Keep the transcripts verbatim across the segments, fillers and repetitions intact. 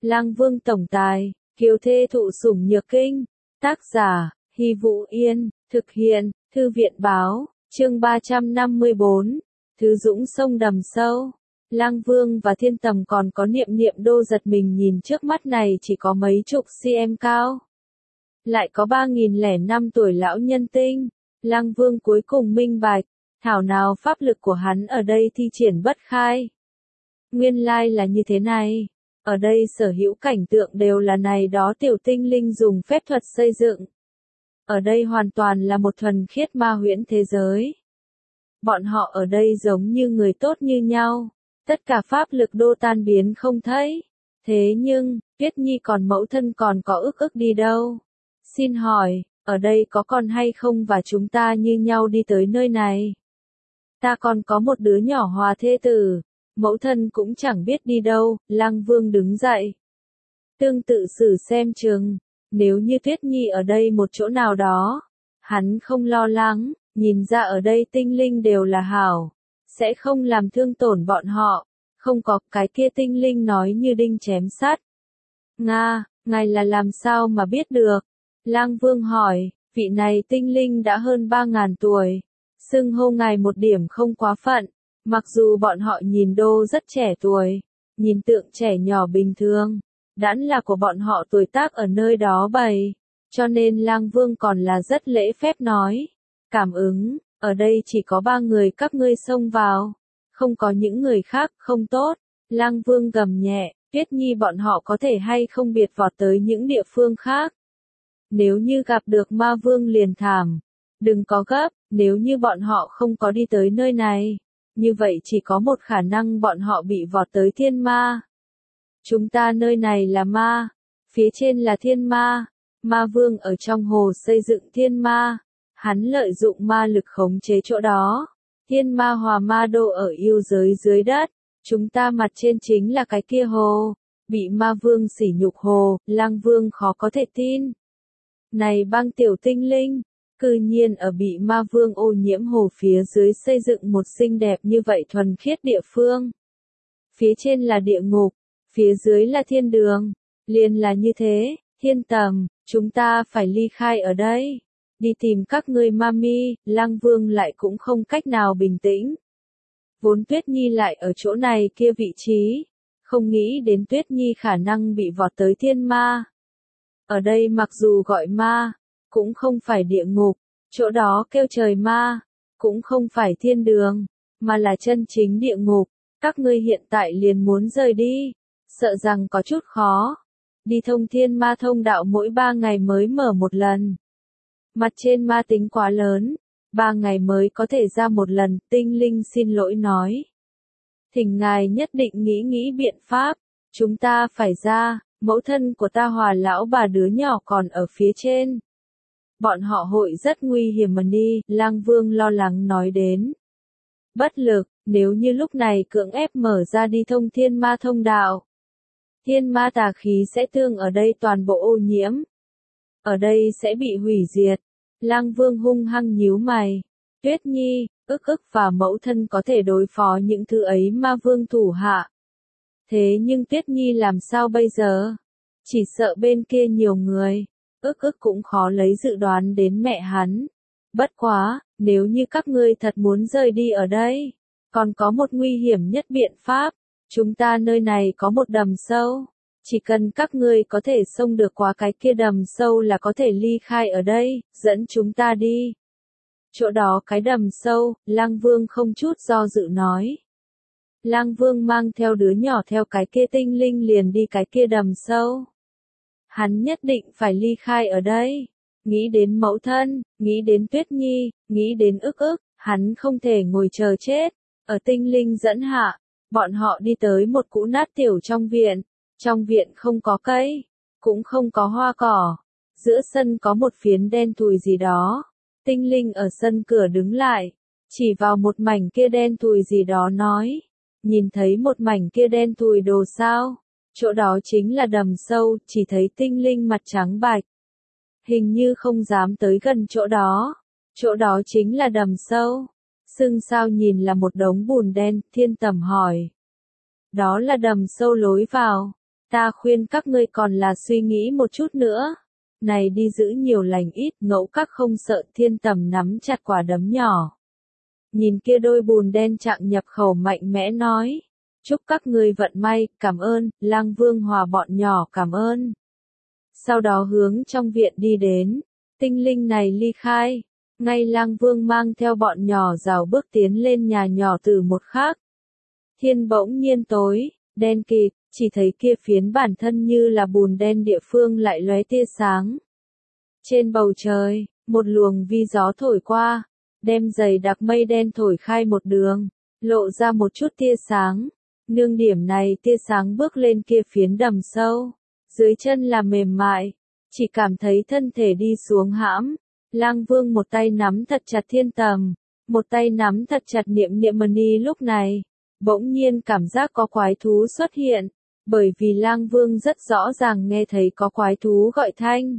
Lang Vương tổng tài, kiều thê thụ sủng nhược kinh. Tác giả, Hy Vũ Yên, thực hiện, Thư viện báo, chương ba trăm năm mươi bốn, Thứ Dũng sông đầm sâu. Lang Vương và Thiên Tầm còn có Niệm Niệm Đô giật mình nhìn trước mắt này chỉ có mấy chục cm cao. Lại có ba nghìn lẻ năm tuổi lão nhân tinh. Lang Vương cuối cùng minh bạch, thảo nào pháp lực của hắn ở đây thi triển bất khai. Nguyên lai là như thế này. Ở đây sở hữu cảnh tượng đều là này đó tiểu tinh linh dùng phép thuật xây dựng. Ở đây hoàn toàn là một thuần khiết ma huyễn thế giới. Bọn họ ở đây giống như người tốt như nhau. Tất cả pháp lực đô tan biến không thấy. Thế nhưng, Tuyết Nhi còn mẫu thân còn có ức ức đi đâu? Xin hỏi, ở đây có con hay không và chúng ta như nhau đi tới nơi này? Ta còn có một đứa nhỏ hòa thê tử. Mẫu thân cũng chẳng biết đi đâu. Lang Vương đứng dậy. Tương tự xử xem chừng. Nếu như Tuyết Nhi ở đây một chỗ nào đó, hắn không lo lắng, nhìn ra ở đây tinh linh đều là hảo, sẽ không làm thương tổn bọn họ, không có cái kia tinh linh nói như đinh chém sắt. Nga, ngài là làm sao mà biết được? Lang Vương hỏi, vị này tinh linh đã hơn ba ngàn tuổi, xưng hô ngài một điểm không quá phận, mặc dù bọn họ nhìn đô rất trẻ tuổi, nhìn tượng trẻ nhỏ bình thường. Đãn là của bọn họ tuổi tác ở nơi đó bày, cho nên Lang Vương còn là rất lễ phép nói. Cảm ứng, ở đây chỉ có ba người các ngươi xông vào, không có những người khác, không tốt. Lang Vương gầm nhẹ, Tuyết Nhi bọn họ có thể hay không biệt vọt tới những địa phương khác. Nếu như gặp được ma vương liền thảm, đừng có gấp, nếu như bọn họ không có đi tới nơi này, như vậy chỉ có một khả năng bọn họ bị vọt tới thiên ma. Chúng ta nơi này là ma, phía trên là thiên ma, ma vương ở trong hồ xây dựng thiên ma, hắn lợi dụng ma lực khống chế chỗ đó, thiên ma hòa ma đô ở yêu giới dưới đất, chúng ta mặt trên chính là cái kia hồ, bị ma vương sỉ nhục hồ, Lang Vương khó có thể tin. Này băng tiểu tinh linh, cư nhiên ở bị ma vương ô nhiễm hồ phía dưới xây dựng một xinh đẹp như vậy thuần khiết địa phương. Phía trên là địa ngục. Phía dưới là thiên đường, liền là như thế, Thiên Tầm, chúng ta phải ly khai ở đây, đi tìm các ngươi mami. Lang Vương lại cũng không cách nào bình tĩnh. Vốn Tuyết Nhi lại ở chỗ này kia vị trí, không nghĩ đến Tuyết Nhi khả năng bị vọt tới thiên ma. Ở đây mặc dù gọi ma, cũng không phải địa ngục, chỗ đó kêu trời ma, cũng không phải thiên đường, mà là chân chính địa ngục, các ngươi hiện tại liền muốn rời đi. Sợ rằng có chút khó. Đi thông thiên ma thông đạo mỗi ba ngày mới mở một lần. Mặt trên ma tính quá lớn, ba ngày mới có thể ra một lần, tinh linh xin lỗi nói. Thỉnh ngài nhất định nghĩ nghĩ biện pháp, chúng ta phải ra, mẫu thân của ta hòa lão bà đứa nhỏ còn ở phía trên. Bọn họ hội rất nguy hiểm mà đi, Lang Vương lo lắng nói đến. Bất lực, nếu như lúc này cưỡng ép mở ra đi thông thiên ma thông đạo. Thiên ma tà khí sẽ tương ở đây toàn bộ ô nhiễm. Ở đây sẽ bị hủy diệt. Lang Vương hung hăng nhíu mày. Tuyết Nhi, ức ức và mẫu thân có thể đối phó những thứ ấy ma vương thủ hạ. Thế nhưng Tuyết Nhi làm sao bây giờ? Chỉ sợ bên kia nhiều người. Ức ức cũng khó lấy dự đoán đến mẹ hắn. Bất quá, nếu như các ngươi thật muốn rời đi ở đây, còn có một nguy hiểm nhất biện pháp. Chúng ta nơi này có một đầm sâu, chỉ cần các ngươi có thể xông được qua cái kia đầm sâu là có thể ly khai ở đây, dẫn chúng ta đi. Chỗ đó cái đầm sâu, Lang Vương không chút do dự nói. Lang Vương mang theo đứa nhỏ theo cái kia tinh linh liền đi cái kia đầm sâu. Hắn nhất định phải ly khai ở đây, nghĩ đến mẫu thân, nghĩ đến Tuyết Nhi, nghĩ đến ức ức, hắn không thể ngồi chờ chết, ở tinh linh dẫn hạ. Bọn họ đi tới một cũ nát tiểu trong viện, trong viện không có cây, cũng không có hoa cỏ, giữa sân có một phiến đen thùi gì đó, tinh linh ở sân cửa đứng lại, chỉ vào một mảnh kia đen thùi gì đó nói, nhìn thấy một mảnh kia đen thùi đồ sao, chỗ đó chính là đầm sâu, chỉ thấy tinh linh mặt trắng bạch, hình như không dám tới gần chỗ đó, chỗ đó chính là đầm sâu. Sưng sao nhìn là một đống bùn đen, Thiên Tầm hỏi. Đó là đầm sâu lối vào. Ta khuyên các ngươi còn là suy nghĩ một chút nữa. Này đi giữ nhiều lành ít, Ngẫu Các không sợ. Thiên Tầm nắm chặt quả đấm nhỏ. Nhìn kia đôi bùn đen chạng nhập khẩu mạnh mẽ nói. Chúc các ngươi vận may, cảm ơn. Lang Vương Hòa bọn nhỏ cảm ơn. Sau đó hướng trong viện đi đến. Tinh linh này ly khai. Ngay Lang Vương mang theo bọn nhỏ rào bước tiến lên nhà nhỏ từ một khác. Thiên bỗng nhiên tối, đen kịt, chỉ thấy kia phiến bản thân như là bùn đen địa phương lại lóe tia sáng. Trên bầu trời, một luồng vi gió thổi qua, đem dày đặc mây đen thổi khai một đường, lộ ra một chút tia sáng. Nương điểm này tia sáng bước lên kia phiến đầm sâu, dưới chân là mềm mại, chỉ cảm thấy thân thể đi xuống hãm. Lang Vương một tay nắm thật chặt Thiên Tầm, một tay nắm thật chặt Niệm Niệm Mani. Lúc này, bỗng nhiên cảm giác có quái thú xuất hiện, bởi vì Lang Vương rất rõ ràng nghe thấy có quái thú gọi thanh.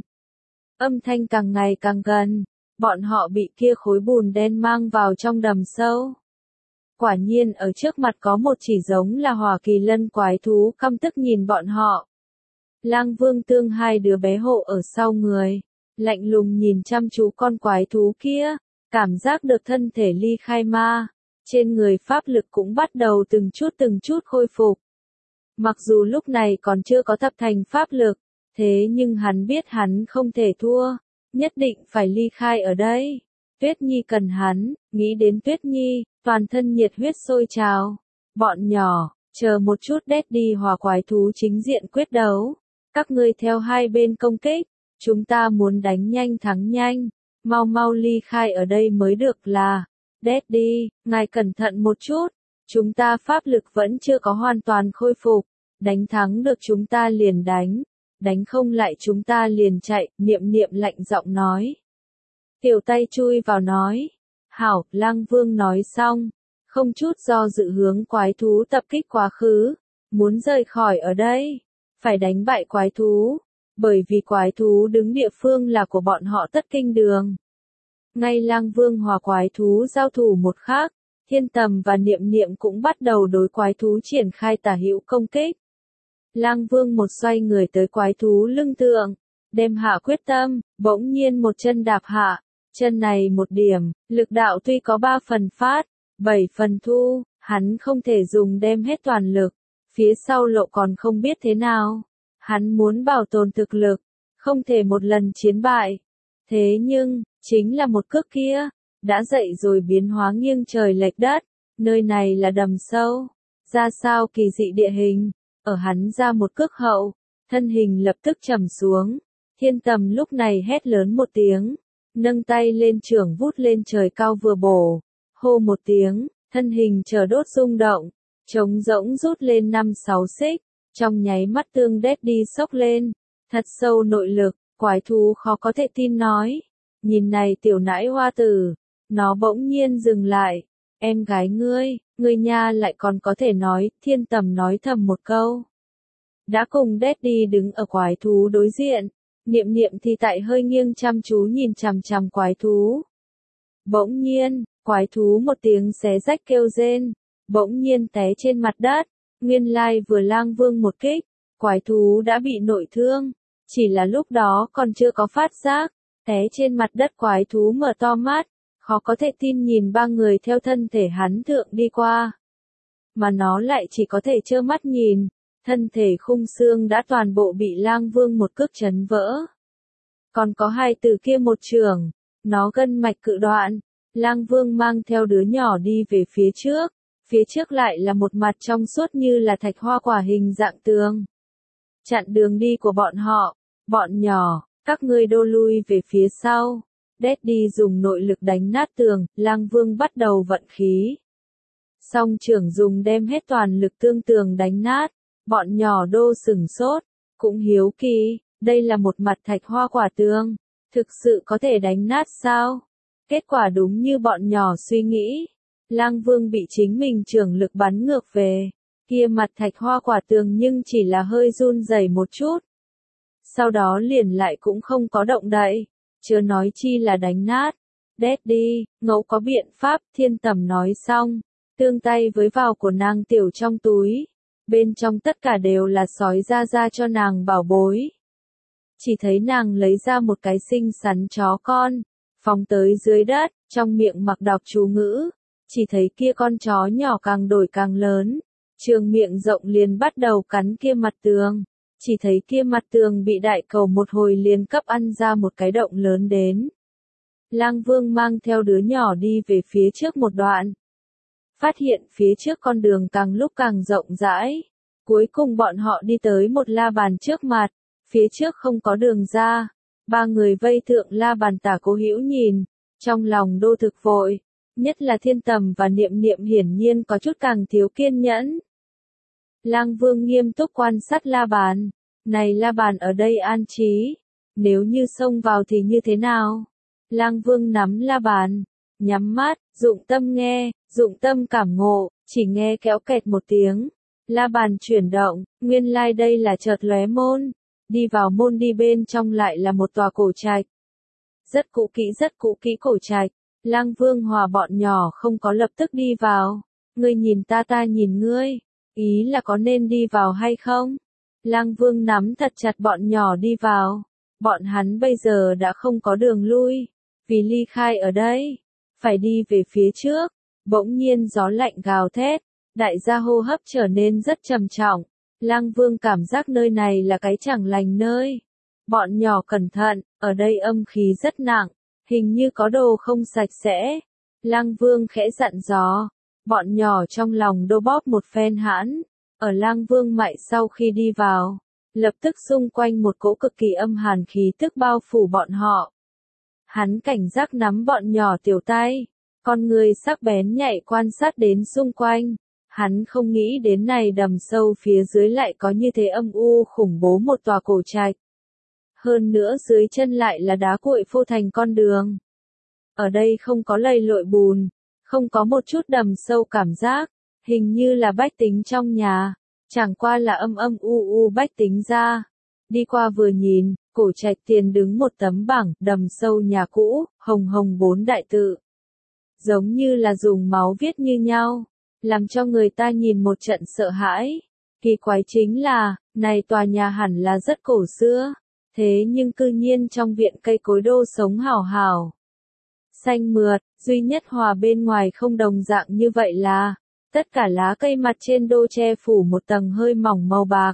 Âm thanh càng ngày càng gần, bọn họ bị kia khối bùn đen mang vào trong đầm sâu. Quả nhiên ở trước mặt có một chỉ giống là Hỏa Kỳ Lân quái thú căm tức nhìn bọn họ. Lang Vương tương hai đứa bé hộ ở sau người, lạnh lùng nhìn chăm chú con quái thú kia, cảm giác được thân thể ly khai ma, trên người pháp lực cũng bắt đầu từng chút từng chút khôi phục. Mặc dù lúc này còn chưa có thập thành pháp lực, thế nhưng hắn biết hắn không thể thua, nhất định phải ly khai ở đây. Tuyết Nhi cần hắn, nghĩ đến Tuyết Nhi, toàn thân nhiệt huyết sôi trào. Bọn nhỏ, chờ một chút, Daddy hòa quái thú chính diện quyết đấu. Các ngươi theo hai bên công kích, chúng ta muốn đánh nhanh thắng nhanh, mau mau ly khai ở đây mới được là. Daddy, ngài cẩn thận một chút, chúng ta pháp lực vẫn chưa có hoàn toàn khôi phục, đánh thắng được chúng ta liền đánh, đánh không lại chúng ta liền chạy. Niệm Niệm lạnh giọng nói. Tiểu tay chui vào nói. Hảo. Lang Vương nói xong, không chút do dự hướng quái thú tập kích quá khứ, muốn rời khỏi ở đây, phải đánh bại quái thú, bởi vì quái thú đứng địa phương là của bọn họ Tất Kinh Đường. Ngay Lang Vương hòa quái thú giao thủ một khắc, Thiên Tầm và Niệm Niệm cũng bắt đầu đối quái thú triển khai tả hữu công kích. Lang Vương một xoay người tới quái thú lưng tượng, đem hạ quyết tâm, bỗng nhiên một chân đạp hạ, chân này một điểm, lực đạo tuy có ba phần phát, bảy phần thu, hắn không thể dùng đem hết toàn lực, phía sau lộ còn không biết thế nào. Hắn muốn bảo tồn thực lực, không thể một lần chiến bại. Thế nhưng, chính là một cước kia, đã dậy rồi biến hóa nghiêng trời lệch đất, nơi này là đầm sâu, ra sao kỳ dị địa hình, ở hắn ra một cước hậu, thân hình lập tức trầm xuống. Thiên Tầm lúc này hét lớn một tiếng, nâng tay lên trưởng vút lên trời cao vừa bổ, hô một tiếng, thân hình chờ đốt rung động, trống rỗng rút lên năm sáu xích, trong nháy mắt tương đét đi sốc lên, thật sâu nội lực, quái thú khó có thể tin nói, nhìn này tiểu nãi hoa tử, nó bỗng nhiên dừng lại, em gái ngươi, ngươi nha lại còn có thể nói. Thiên Tầm nói thầm một câu, đã cùng đét đi đứng ở quái thú đối diện. Niệm Niệm thì tại hơi nghiêng chăm chú nhìn chằm chằm quái thú. Bỗng nhiên, quái thú một tiếng xé rách kêu rên, bỗng nhiên té trên mặt đất. Nguyên lai vừa Lang Vương một kích, quái thú đã bị nội thương, chỉ là lúc đó còn chưa có phát giác, té trên mặt đất quái thú mở to mắt, khó có thể tin nhìn ba người theo thân thể hắn thượng đi qua. Mà nó lại chỉ có thể trơ mắt nhìn. Thân thể khung xương đã toàn bộ bị Lang Vương một cước chấn vỡ. Còn có hai từ kia một trường, nó gân mạch cự đoạn. Lang Vương mang theo đứa nhỏ đi về phía trước, phía trước lại là một mặt trong suốt như là thạch hoa quả hình dạng tường. Chặn đường đi của bọn họ. Bọn nhỏ, các ngươi đô lui về phía sau. Daddy dùng nội lực đánh nát tường, Lang Vương bắt đầu vận khí. Song trưởng dùng đem hết toàn lực tương tường đánh nát. Bọn nhỏ đô sửng sốt, cũng hiếu kỳ, đây là một mặt thạch hoa quả tường, thực sự có thể đánh nát sao? Kết quả đúng như bọn nhỏ suy nghĩ, Lang Vương bị chính mình trưởng lực bắn ngược về, kia mặt thạch hoa quả tường nhưng chỉ là hơi run rẩy một chút. Sau đó liền lại cũng không có động đậy, chớ nói chi là đánh nát. Daddy, ngẫu có biện pháp. Thiên Tầm nói xong, tương tay với vào của nàng tiểu trong túi. bên trong tất cả đều là sói ra ra cho nàng bảo bối. Chỉ thấy nàng lấy ra một cái xinh xắn chó con, phóng tới dưới đất, trong miệng mặc đọc chú ngữ, chỉ thấy kia con chó nhỏ càng đổi càng lớn, trường miệng rộng liền bắt đầu cắn kia mặt tường, chỉ thấy kia mặt tường bị đại cầu một hồi liền cấp ăn ra một cái động lớn đến. Lang Vương mang theo đứa nhỏ đi về phía trước một đoạn. Phát hiện phía trước con đường càng lúc càng rộng rãi. Cuối cùng bọn họ đi tới một la bàn trước mặt. Phía trước không có đường ra. Ba người vây thượng la bàn Tả Cố Hữu nhìn. Trong lòng đô thực vội. Nhất là Thiên Tầm và Niệm Niệm hiển nhiên có chút càng thiếu kiên nhẫn. Lang Vương nghiêm túc quan sát la bàn. Này la bàn ở đây an trí. Nếu như xông vào thì như thế nào? Lang Vương nắm la bàn, nhắm mắt, dụng tâm nghe, dụng tâm cảm ngộ, chỉ nghe kéo kẹt một tiếng. La bàn chuyển động, nguyên lai like đây là chợt lóe môn. Đi vào môn đi bên trong lại là một tòa cổ trạch. Rất cũ kỹ rất cũ kỹ cổ trạch. Lang Vương hòa bọn nhỏ không có lập tức đi vào. Ngươi nhìn ta ta nhìn ngươi. Ý là có nên đi vào hay không? Lang Vương nắm thật chặt bọn nhỏ đi vào. Bọn hắn bây giờ đã không có đường lui. Vì ly khai ở đây, phải đi về phía trước, bỗng nhiên gió lạnh gào thét, đại gia hô hấp trở nên rất trầm trọng, Lang Vương cảm giác nơi này là cái chẳng lành nơi. Bọn nhỏ cẩn thận, ở đây âm khí rất nặng, hình như có đồ không sạch sẽ. Lang Vương khẽ dặn dò, bọn nhỏ trong lòng đô bóp một phen hãn, ở Lang Vương mại sau khi đi vào, lập tức xung quanh một cỗ cực kỳ âm hàn khí tức bao phủ bọn họ. Hắn cảnh giác nắm bọn nhỏ tiểu tay, con người sắc bén nhạy quan sát đến xung quanh. Hắn không nghĩ đến này đầm sâu phía dưới lại có như thế âm u khủng bố một tòa cổ trạch. Hơn nữa dưới chân lại là đá cuội phô thành con đường. Ở đây không có lầy lội bùn, không có một chút đầm sâu cảm giác, hình như là bách tính trong nhà, chẳng qua là âm âm u u bách tính ra. Đi qua vừa nhìn, cổ trạch tiền đứng một tấm bảng, đầm sâu nhà cũ, hồng hồng bốn đại tự. Giống như là dùng máu viết như nhau, làm cho người ta nhìn một trận sợ hãi. Kỳ quái chính là, này tòa nhà hẳn là rất cổ xưa, thế nhưng cư nhiên trong viện cây cối đô sống hào hào. Xanh mượt, duy nhất hòa bên ngoài không đồng dạng như vậy là, tất cả lá cây mặt trên đô che phủ một tầng hơi mỏng màu bạc.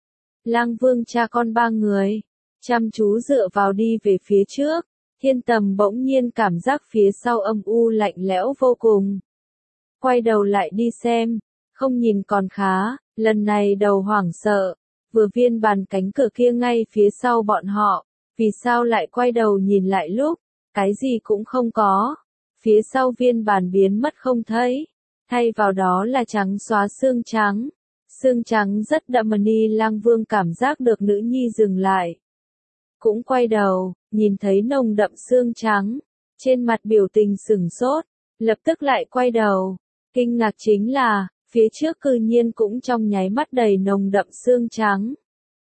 Lang Vương cha con ba người, chăm chú dựa vào đi về phía trước, Thiên Tầm bỗng nhiên cảm giác phía sau âm u lạnh lẽo vô cùng. Quay đầu lại đi xem, không nhìn còn khá, lần này đầu hoảng sợ, vừa viên bàn cánh cửa kia ngay phía sau bọn họ, vì sao lại quay đầu nhìn lại lúc, cái gì cũng không có, phía sau viên bàn biến mất không thấy, thay vào đó là trắng xóa xương trắng. Xương trắng rất đậm ni Lang Vương cảm giác được nữ nhi dừng lại. Cũng quay đầu, nhìn thấy nồng đậm xương trắng, trên mặt biểu tình sửng sốt, lập tức lại quay đầu. Kinh ngạc chính là, phía trước cư nhiên cũng trong nháy mắt đầy nồng đậm xương trắng.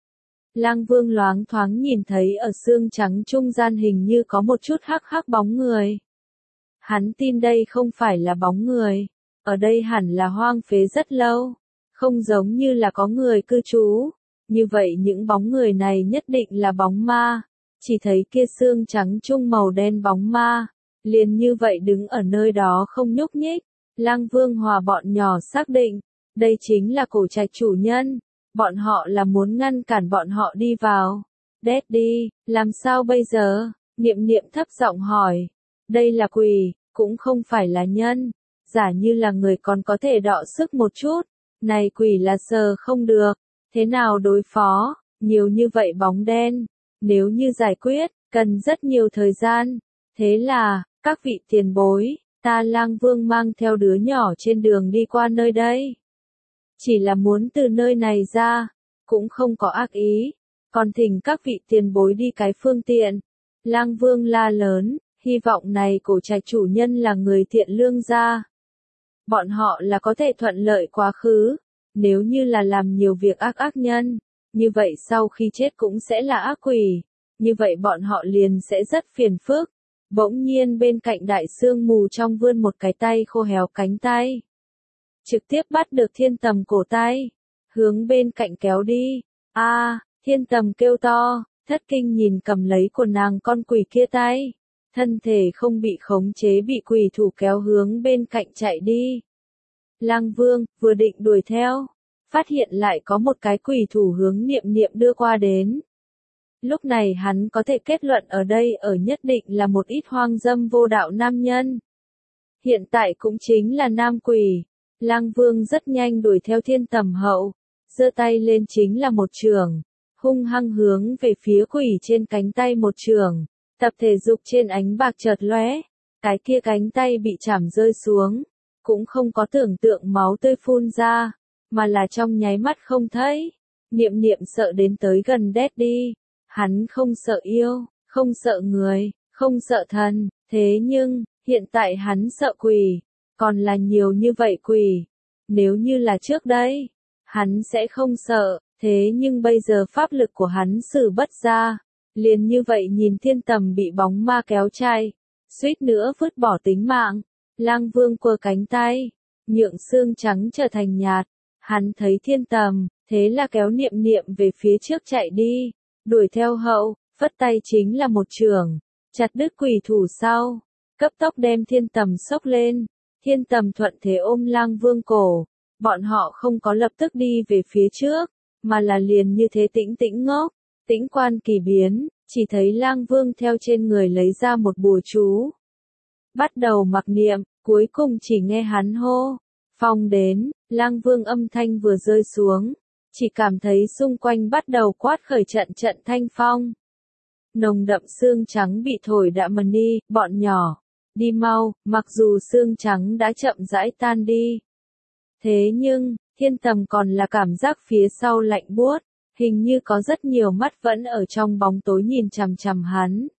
Lang Vương loáng thoáng nhìn thấy ở xương trắng trung gian hình như có một chút hắc hắc bóng người. Hắn tin đây không phải là bóng người, ở đây hẳn là hoang phế rất lâu. Không giống như là có người cư trú, như vậy những bóng người này nhất định là bóng ma, chỉ thấy kia xương trắng trung màu đen bóng ma, liền như vậy đứng ở nơi đó không nhúc nhích. Lang Vương hòa bọn nhỏ xác định, đây chính là cổ trạch chủ nhân, bọn họ là muốn ngăn cản bọn họ đi vào. Daddy, làm sao bây giờ? Niệm Niệm thấp giọng hỏi, đây là quỷ, cũng không phải là nhân, giả như là người còn có thể đọ sức một chút. Này quỷ là sờ không được, thế nào đối phó, nhiều như vậy bóng đen, nếu như giải quyết, cần rất nhiều thời gian, thế là, các vị tiền bối, ta Lang Vương mang theo đứa nhỏ trên đường đi qua nơi đây. Chỉ là muốn từ nơi này ra, cũng không có ác ý, còn thỉnh các vị tiền bối đi cái phương tiện. Lang Vương la lớn, hy vọng này cổ trạch chủ nhân là người thiện lương ra. Bọn họ là có thể thuận lợi quá khứ, nếu như là làm nhiều việc ác ác nhân, như vậy sau khi chết cũng sẽ là ác quỷ, như vậy bọn họ liền sẽ rất phiền phức. Bỗng nhiên bên cạnh đại sương mù trong vươn một cái tay khô héo cánh tay. Trực tiếp bắt được Thiên Tầm cổ tay. hướng bên cạnh kéo đi. A, Thiên Tầm kêu to, thất kinh nhìn cầm lấy của nàng con quỷ kia tay. Thân thể không bị khống chế bị quỷ thủ kéo hướng bên cạnh chạy đi. Lang Vương vừa định đuổi theo, phát hiện lại có một cái quỷ thủ hướng Niệm Niệm đưa qua đến. Lúc này hắn có thể kết luận ở đây ở nhất định là một ít hoang dâm vô đạo nam nhân. Hiện tại cũng chính là nam quỷ. Lang Vương rất nhanh đuổi theo Thiên Tầm hậu, giơ tay lên chính là một chưởng, hung hăng hướng về phía quỷ trên cánh tay một chưởng. Tập thể dục trên ánh bạc chợt lóe, cái kia cánh tay bị chảm rơi xuống, cũng không có tưởng tượng máu tươi phun ra, mà là trong nháy mắt không thấy. Niệm Niệm sợ đến tới gần đét đi, hắn không sợ yêu, không sợ người, không sợ thần, thế nhưng, hiện tại hắn sợ quỷ, còn là nhiều như vậy quỷ. Nếu như là trước đây, hắn sẽ không sợ, thế nhưng bây giờ pháp lực của hắn sử bất ra. Liền như vậy nhìn Thiên Tầm bị bóng ma kéo chạy, suýt nữa vứt bỏ tính mạng. Lang Vương quơ cánh tay, nhượng xương trắng trở thành nhạt. Hắn thấy Thiên Tầm, thế là kéo Niệm Niệm về phía trước chạy đi, đuổi theo hậu, phất tay chính là một chưởng, chặt đứt quỷ thủ sau, cấp tốc đem Thiên Tầm xốc lên. Thiên Tầm thuận thế ôm Lang Vương cổ, bọn họ không có lập tức đi về phía trước, mà là liền như thế tĩnh tĩnh ngốc. Tĩnh quan kỳ biến, chỉ thấy Lang Vương theo trên người lấy ra một bùa chú. Bắt đầu mặc niệm, cuối cùng chỉ nghe hắn hô. Phong đến, Lang Vương âm thanh vừa rơi xuống, chỉ cảm thấy xung quanh bắt đầu quát khởi trận trận thanh phong. Nồng đậm xương trắng bị thổi đạ mần đi, bọn nhỏ, đi mau, mặc dù xương trắng đã chậm rãi tan đi. Thế nhưng, Thiên Tầm còn là cảm giác phía sau lạnh buốt. Hình như có rất nhiều mắt vẫn ở trong bóng tối nhìn chằm chằm hắn.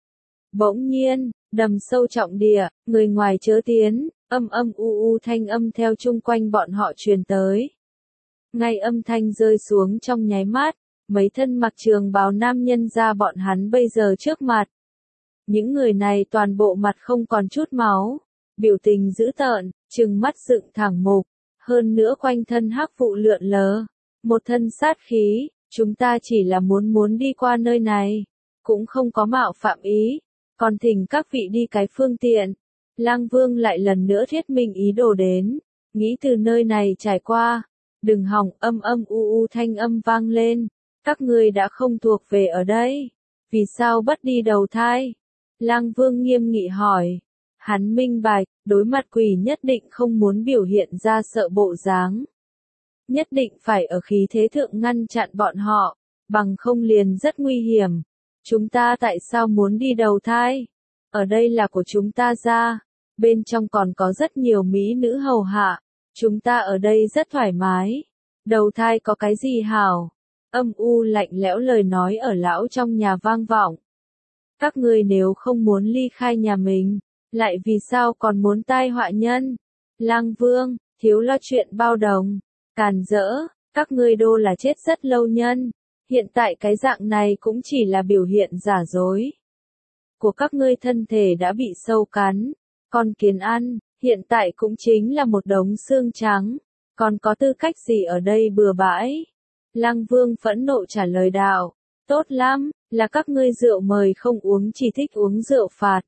Bỗng nhiên, đầm sâu trọng địa, người ngoài chớ tiến, âm âm u u thanh âm theo chung quanh bọn họ truyền tới. Ngay âm thanh rơi xuống trong nháy mắt, mấy thân mặc trường bào nam nhân ra bọn hắn bây giờ trước mặt. Những người này toàn bộ mặt không còn chút máu, biểu tình dữ tợn, trừng mắt dựng thẳng mục, hơn nữa quanh thân hắc vụ lượn lờ. Một thân sát khí, chúng ta chỉ là muốn muốn đi qua nơi này, cũng không có mạo phạm ý, còn thỉnh các vị đi cái phương tiện. Lang Vương lại lần nữa thuyết minh ý đồ đến, nghĩ từ nơi này trải qua, đừng hỏng, âm âm u u thanh âm vang lên, các ngươi đã không thuộc về ở đây, vì sao bất đi đầu thai? Lang Vương nghiêm nghị hỏi, hắn minh bạch, đối mặt quỷ nhất định không muốn biểu hiện ra sợ bộ dáng. Nhất định phải ở khí thế thượng ngăn chặn bọn họ, bằng không liền rất nguy hiểm. Chúng ta tại sao muốn đi đầu thai? Ở đây là của chúng ta ra, bên trong còn có rất nhiều mỹ nữ hầu hạ, chúng ta ở đây rất thoải mái. Đầu thai có cái gì hảo? Âm u lạnh lẽo lời nói ở lão trong nhà vang vọng. Các ngươi nếu không muốn ly khai nhà mình, lại vì sao còn muốn tai họa nhân? Lang Vương, thiếu lo chuyện bao đồng. Càn rỡ, các ngươi đô là chết rất lâu nhân, hiện tại cái dạng này cũng chỉ là biểu hiện giả dối. Của các ngươi thân thể đã bị sâu cắn, con kiến ăn, hiện tại cũng chính là một đống xương trắng, còn có tư cách gì ở đây bừa bãi? Lang Vương phẫn nộ trả lời đạo, tốt lắm, là các ngươi rượu mời không uống chỉ thích uống rượu phạt.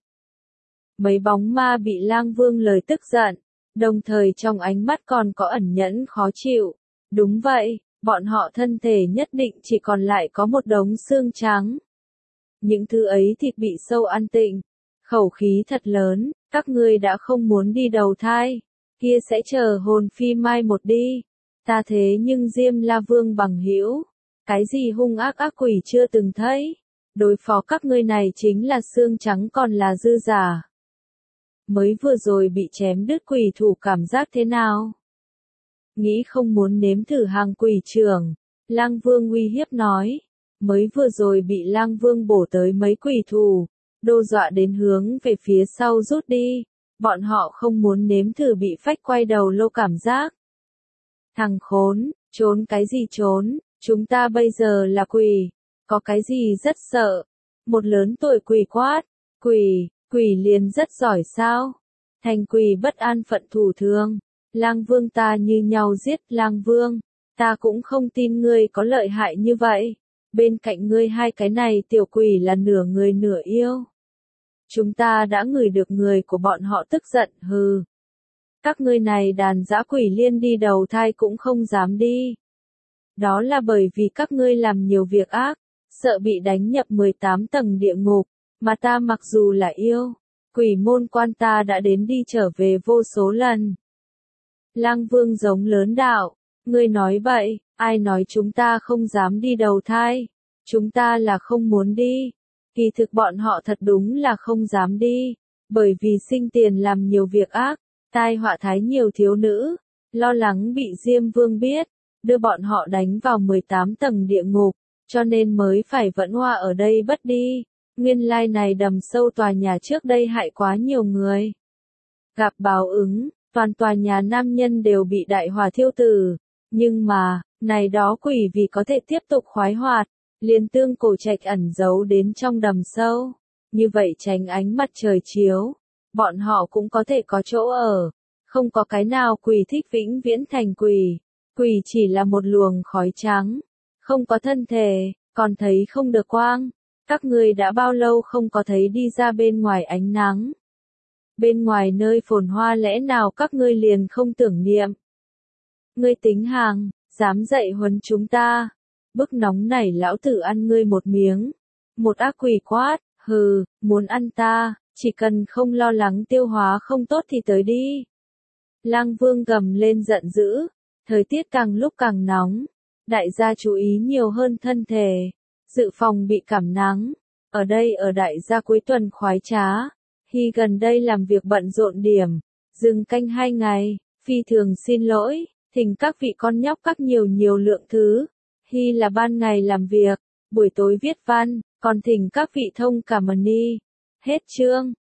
Mấy bóng ma bị Lang Vương lời tức giận. Đồng thời trong ánh mắt còn có ẩn nhẫn khó chịu. Đúng vậy, bọn họ thân thể nhất định chỉ còn lại có một đống xương trắng. Những thứ ấy thịt bị sâu ăn tịnh. Khẩu khí thật lớn, các ngươi đã không muốn đi đầu thai. Kia sẽ chờ hồn phi mai một đi. Ta thế nhưng Diêm La Vương bằng hữu, cái gì hung ác ác quỷ chưa từng thấy. Đối phó các ngươi này chính là xương trắng còn là dư giả. Mới vừa rồi bị chém đứt quỷ thủ cảm giác thế nào? Nghĩ không muốn nếm thử hàng quỷ trưởng. Lang Vương uy hiếp nói. Mới vừa rồi bị Lang Vương bổ tới mấy quỷ thủ. Đô dọa đến hướng về phía sau rút đi. Bọn họ không muốn nếm thử bị phách quay đầu lô cảm giác. Thằng khốn, trốn cái gì trốn? Chúng ta bây giờ là quỷ. Có cái gì rất sợ? Một lớn tuổi quỷ quát. Quỷ. Quỷ liền rất giỏi sao? Thành quỷ bất an phận thủ thường. Lang Vương ta như nhau giết Lang Vương. Ta cũng không tin ngươi có lợi hại như vậy. Bên cạnh ngươi hai cái này tiểu quỷ là nửa người nửa yêu. Chúng ta đã ngửi được người của bọn họ tức giận, hừ. Các ngươi này đàn dã quỷ liên đi đầu thai cũng không dám đi. Đó là bởi vì các ngươi làm nhiều việc ác, sợ bị đánh nhập mười tám tầng địa ngục, mà ta mặc dù là yêu, quỷ môn quan ta đã đến đi trở về vô số lần. Lăng Vương giống lớn đạo, ngươi nói bậy, ai nói chúng ta không dám đi đầu thai, chúng ta là không muốn đi, kỳ thực bọn họ thật đúng là không dám đi, bởi vì sinh tiền làm nhiều việc ác, tai họa thái nhiều thiếu nữ, lo lắng bị Diêm Vương biết, đưa bọn họ đánh vào mười tám tầng địa ngục, cho nên mới phải vẫn hoa ở đây bất đi. Nguyên lai này đầm sâu tòa nhà trước đây hại quá nhiều người. Gặp báo ứng, toàn tòa nhà nam nhân đều bị đại hỏa thiêu tử. Nhưng mà, này đó quỷ vì có thể tiếp tục khoái hoạt, liền tương cổ trạch ẩn giấu đến trong đầm sâu. Như vậy tránh ánh mặt trời chiếu, bọn họ cũng có thể có chỗ ở. Không có cái nào quỷ thích vĩnh viễn thành quỷ. Quỷ chỉ là một luồng khói trắng, không có thân thể, còn thấy không được quang. Các ngươi đã bao lâu không có thấy đi ra bên ngoài ánh nắng? Bên ngoài nơi phồn hoa lẽ nào các ngươi liền không tưởng niệm? Ngươi tính hàng, dám dạy huấn chúng ta. Bức nóng này lão tử ăn ngươi một miếng. Một ác quỷ quát, hừ, muốn ăn ta, chỉ cần không lo lắng tiêu hóa không tốt thì tới đi. Lăng Vương gầm lên giận dữ, thời tiết càng lúc càng nóng. Đại gia chú ý nhiều hơn thân thể, dự phòng bị cảm nắng. Ở đây ở đại gia cuối tuần khoái trá, Hy gần đây làm việc bận rộn điểm, dừng canh hai ngày, Phi thường xin lỗi, thỉnh các vị con nhóc các nhiều nhiều lượng thứ. Hy là ban ngày làm việc, buổi tối viết văn, còn thỉnh các vị thông cảm ơn đi. Hết chương.